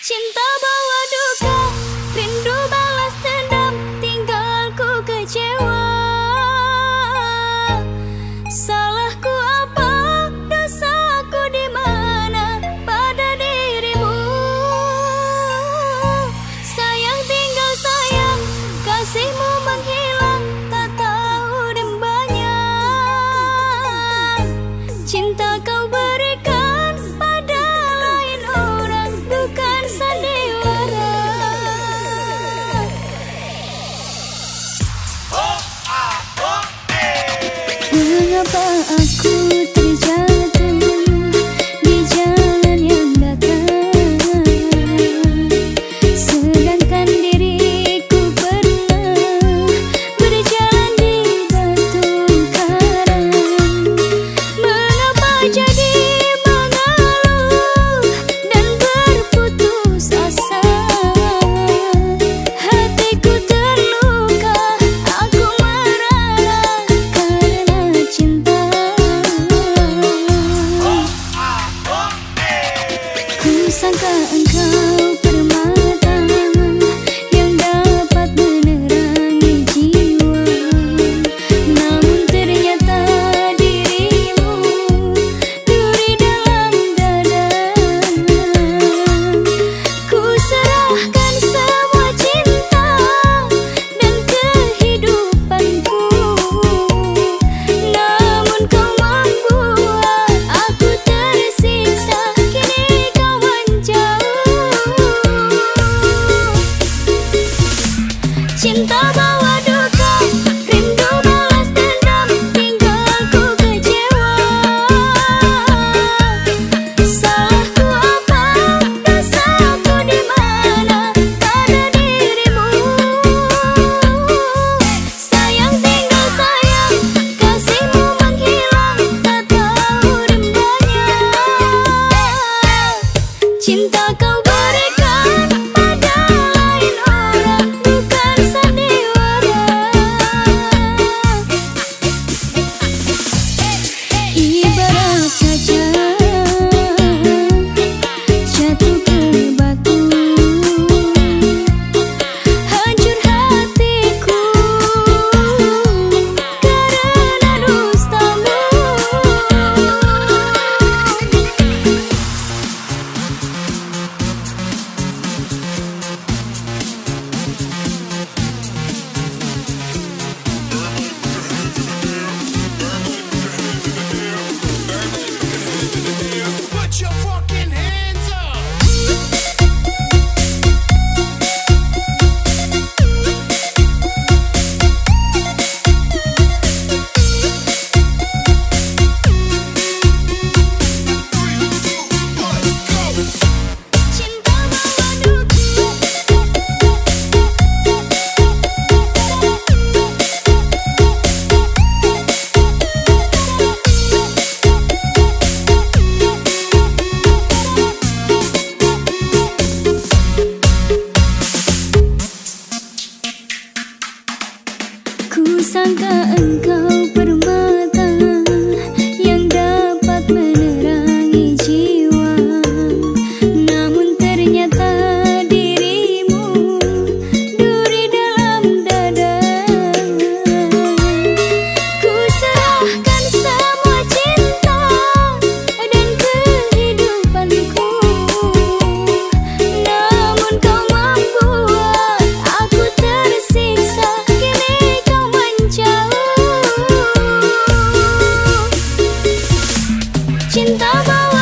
Cinta bawa duka, rindu balas dendam, tinggalku kecewa. Salahku apa, dosaku di mana pada dirimu. Sayang tinggal sayang, kasihmu menghilang, tak tahu dembanya. Cinta kau berikan pada lain orang, bukan sandiwara. Mengapa aku terjatuh di jalan yang datar, sedangkan diriku pernah berjalan di batu karang. Mengapa jadi mengeluh dan berputus asa? Hatiku terluka, aku merana karena cinta. Ku sangka engkau permata yang dapat menerangi jiwa, namun ternyata dirimu duri dalam dada. Ku serahkan semua cinta dan kehidupanku, namun kau membuat aku tersiksa. Kini kau menjauh. Cinta bawa duka, rindu balas dendam, tinggalku kecewa. Salahku apa, dosaku di mana pada dirimu. Sayang tinggal sayang, kasihmu menghilang, tak tahu dembanya. Cinta kau berikan pada lain orang, bukan sandiwara. Ibarat kaca jatuh ke batu, hancur hatiku karena dustamu. Put your fucking hands up. Cinta bawa duka. Ku sangka engkau permata yang dapat menerangi jiwa, namun ternyata dirimu duri dalam dada. Ku serahkan semua cinta dan kehidupanku, namun kau membuat aku tersiksa. Kini kau menjauh. Cinta bawa